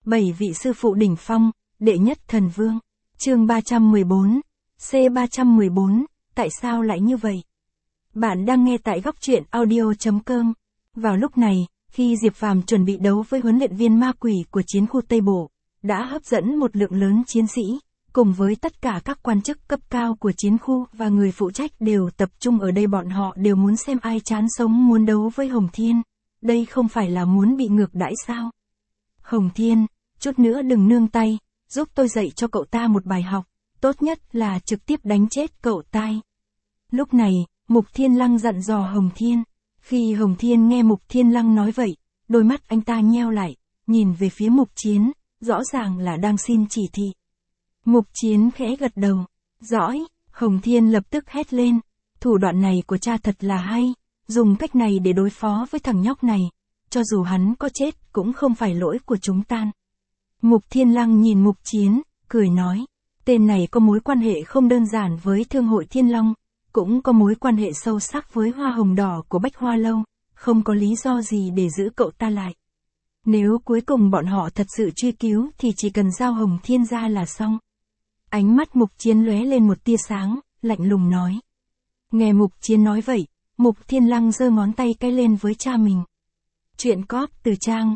7 vị sư phụ đỉnh phong, đệ nhất thần vương. Chương 314. C314, tại sao lại như vậy? Bạn đang nghe tại góc truyện audio.com. Vào lúc này, khi Diệp Phàm chuẩn bị đấu với huấn luyện viên ma quỷ của chiến khu Tây Bộ, đã hấp dẫn một lượng lớn chiến sĩ, cùng với tất cả các quan chức cấp cao của chiến khu và người phụ trách đều tập trung ở đây. Bọn họ đều muốn xem ai chán sống muốn đấu với Hồng Thiên. Đây không phải là muốn bị ngược đãi sao? Hồng Thiên, chút nữa đừng nương tay, giúp tôi dạy cho cậu ta một bài học, tốt nhất là trực tiếp đánh chết cậu ta. Lúc này, Mục Thiên Lăng dặn dò Hồng Thiên. Khi Hồng Thiên nghe Mục Thiên Lăng nói vậy, đôi mắt anh ta nheo lại, nhìn về phía Mục Chiến, rõ ràng là đang xin chỉ thị. Mục Chiến khẽ gật đầu. Giỏi, Hồng Thiên lập tức hét lên. Thủ đoạn này của cha thật là hay, dùng cách này để đối phó với thằng nhóc này, cho dù hắn có chết cũng không phải lỗi của chúng ta. Mục Thiên Lăng nhìn Mục Chiến, cười nói, tên này có mối quan hệ không đơn giản với Thương hội Thiên Long, cũng có mối quan hệ sâu sắc với Hoa Hồng Đỏ của Bách Hoa Lâu, không có lý do gì để giữ cậu ta lại. Nếu cuối cùng bọn họ thật sự truy cứu thì chỉ cần giao Hồng Thiên ra là xong. Ánh mắt Mục Chiến lóe lên một tia sáng, lạnh lùng nói. Nghe Mục Chiến nói vậy, Mục Thiên Lăng giơ ngón tay cái lên với cha mình. Chuyện cóp từ trang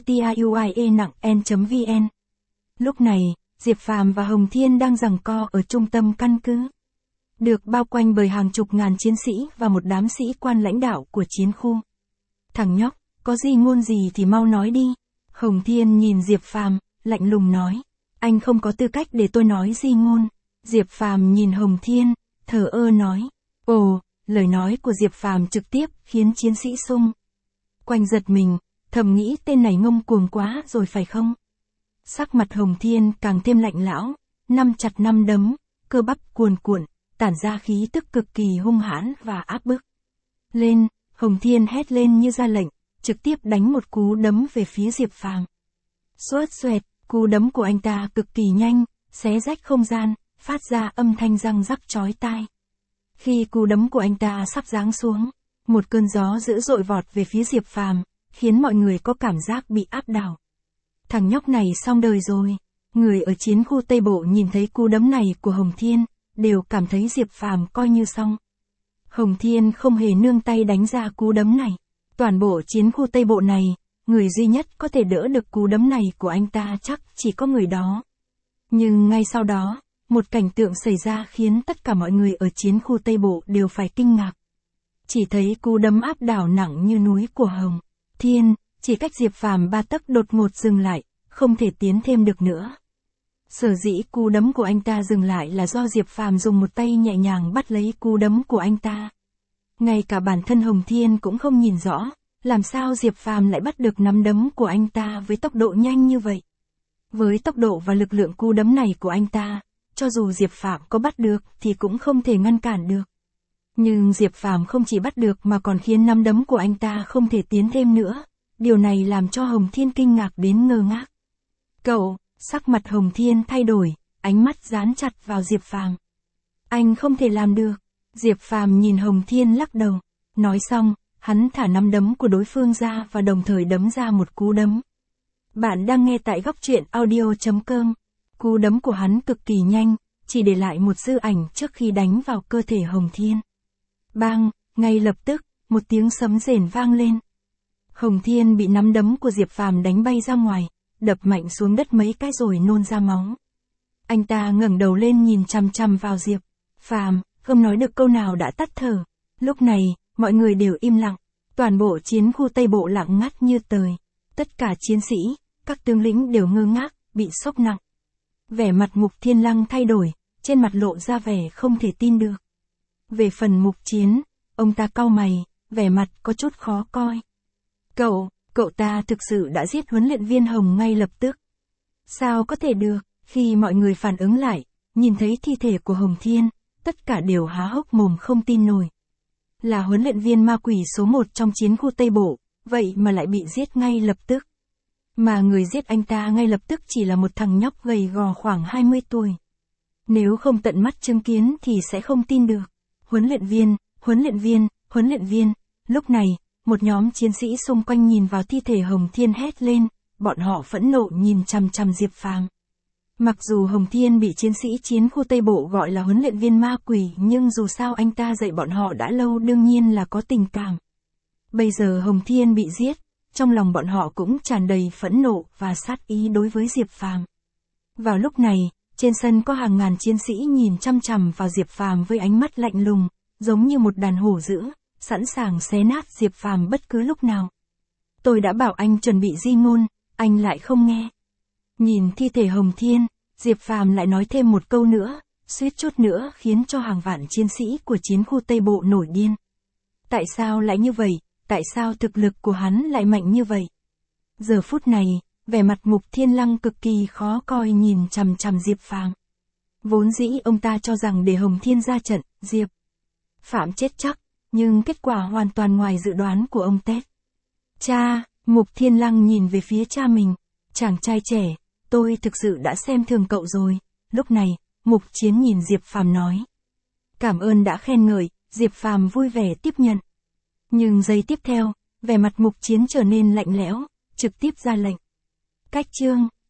chutiauie.vn. Lúc này, Diệp Phàm và Hồng Thiên đang giằng co ở trung tâm căn cứ. Được bao quanh bởi hàng chục ngàn chiến sĩ và một đám sĩ quan lãnh đạo của chiến khu. Thằng nhóc, có gì ngôn gì thì mau nói đi. Hồng Thiên nhìn Diệp Phàm, lạnh lùng nói. Anh không có tư cách để tôi nói gì ngôn. Diệp Phàm nhìn Hồng Thiên, thờ ơ nói. Ồ, lời nói của Diệp Phàm trực tiếp khiến chiến sĩ xung quanh giật mình, thầm nghĩ tên này ngông cuồng quá rồi phải không? Sắc mặt Hồng Thiên càng thêm lạnh lão, nắm chặt nắm đấm, cơ bắp cuồn cuộn, tản ra khí tức cực kỳ hung hãn và áp bức. Lên, Hồng Thiên hét lên như ra lệnh, trực tiếp đánh một cú đấm về phía Diệp Phàm. Xuết xoẹt, cú đấm của anh ta cực kỳ nhanh, xé rách không gian, phát ra âm thanh răng rắc chói tai. Khi cú đấm của anh ta sắp giáng xuống, một cơn gió dữ dội vọt về phía Diệp Phàm, khiến mọi người có cảm giác bị áp đảo. Thằng nhóc này xong đời rồi. Người ở chiến khu Tây Bộ nhìn thấy cú đấm này của Hồng Thiên, đều cảm thấy Diệp Phàm coi như xong. Hồng Thiên không hề nương tay đánh ra cú đấm này. Toàn bộ chiến khu Tây Bộ này, người duy nhất có thể đỡ được cú đấm này của anh ta chắc chỉ có người đó. Nhưng ngay sau đó, một cảnh tượng xảy ra khiến tất cả mọi người ở chiến khu Tây Bộ đều phải kinh ngạc. Chỉ thấy cú đấm áp đảo nặng như núi của Hồng Thiên, chỉ cách Diệp Phàm 3 tấc đột ngột dừng lại, không thể tiến thêm được nữa. Sở dĩ cú đấm của anh ta dừng lại là do Diệp Phàm dùng một tay nhẹ nhàng bắt lấy cú đấm của anh ta. Ngay cả bản thân Hồng Thiên cũng không nhìn rõ, làm sao Diệp Phàm lại bắt được nắm đấm của anh ta với tốc độ nhanh như vậy. Với tốc độ và lực lượng cú đấm này của anh ta, cho dù Diệp Phàm có bắt được thì cũng không thể ngăn cản được. Nhưng Diệp Phàm không chỉ bắt được mà còn khiến nắm đấm của anh ta không thể tiến thêm nữa. Điều này làm cho Hồng Thiên kinh ngạc đến ngơ ngác. Cậu, sắc mặt Hồng Thiên thay đổi, ánh mắt dán chặt vào Diệp Phàm. Anh không thể làm được. Diệp Phàm nhìn Hồng Thiên lắc đầu. Nói xong, hắn thả nắm đấm của đối phương ra và đồng thời đấm ra một cú đấm. Bạn đang nghe tại góc truyện audio.com. Cú đấm của hắn cực kỳ nhanh, chỉ để lại một dư ảnh trước khi đánh vào cơ thể Hồng Thiên. Bang, ngay lập tức, một tiếng sấm rền vang lên. Hồng Thiên bị nắm đấm của Diệp Phàm đánh bay ra ngoài, đập mạnh xuống đất mấy cái rồi nôn ra máu. Anh ta ngẩng đầu lên nhìn chằm chằm vào Diệp Phàm, không nói được câu nào đã tắt thở. Lúc này, mọi người đều im lặng, toàn bộ chiến khu Tây Bộ lặng ngắt như tờ. Tất cả chiến sĩ, các tướng lĩnh đều ngơ ngác, bị sốc nặng. Vẻ mặt Mục Thiên Lăng thay đổi, trên mặt lộ ra vẻ không thể tin được. Về phần Mục Chiến, ông ta cau mày, vẻ mặt có chút khó coi. Cậu ta thực sự đã giết huấn luyện viên Hồng ngay lập tức. Sao có thể được? Khi mọi người phản ứng lại, nhìn thấy thi thể của Hồng Thiên, tất cả đều há hốc mồm không tin nổi. Là huấn luyện viên ma quỷ số 1 trong chiến khu Tây Bộ, vậy mà lại bị giết ngay lập tức. Mà người giết anh ta ngay lập tức chỉ là một thằng nhóc gầy gò khoảng 20 tuổi. Nếu không tận mắt chứng kiến thì sẽ không tin được. Huấn luyện viên. Lúc này, một nhóm chiến sĩ xung quanh nhìn vào thi thể Hồng Thiên hét lên, bọn họ phẫn nộ nhìn chằm chằm Diệp Phàm. Mặc dù Hồng Thiên bị chiến sĩ chiến khu Tây Bộ gọi là huấn luyện viên ma quỷ, nhưng dù sao anh ta dạy bọn họ đã lâu, đương nhiên là có tình cảm. Bây giờ Hồng Thiên bị giết, trong lòng bọn họ cũng tràn đầy phẫn nộ và sát ý đối với Diệp Phàm. Vào lúc này, trên sân có hàng ngàn chiến sĩ nhìn chăm chằm vào Diệp Phàm với ánh mắt lạnh lùng, giống như một đàn hổ dữ, sẵn sàng xé nát Diệp Phàm bất cứ lúc nào. Tôi đã bảo anh chuẩn bị di ngôn, anh lại không nghe. Nhìn thi thể Hồng Thiên, Diệp Phàm lại nói thêm một câu nữa, suýt chút nữa khiến cho hàng vạn chiến sĩ của chiến khu Tây Bộ nổi điên. Tại sao lại như vậy? Tại sao thực lực của hắn lại mạnh như vậy? Giờ phút này, vẻ mặt Mục Thiên Lăng cực kỳ khó coi nhìn chằm chằm Diệp Phàm. Vốn dĩ ông ta cho rằng để Hồng Thiên ra trận, Diệp Phàm chết chắc, nhưng kết quả hoàn toàn ngoài dự đoán của ông Tết. Cha, Mục Thiên Lăng nhìn về phía cha mình. Chàng trai trẻ, tôi thực sự đã xem thường cậu rồi. Lúc này, Mục Chiến nhìn Diệp Phàm nói. Cảm ơn đã khen ngợi, Diệp Phàm vui vẻ tiếp nhận. Nhưng giây tiếp theo, vẻ mặt Mục Chiến trở nên lạnh lẽo, trực tiếp ra lệnh. Cách chương.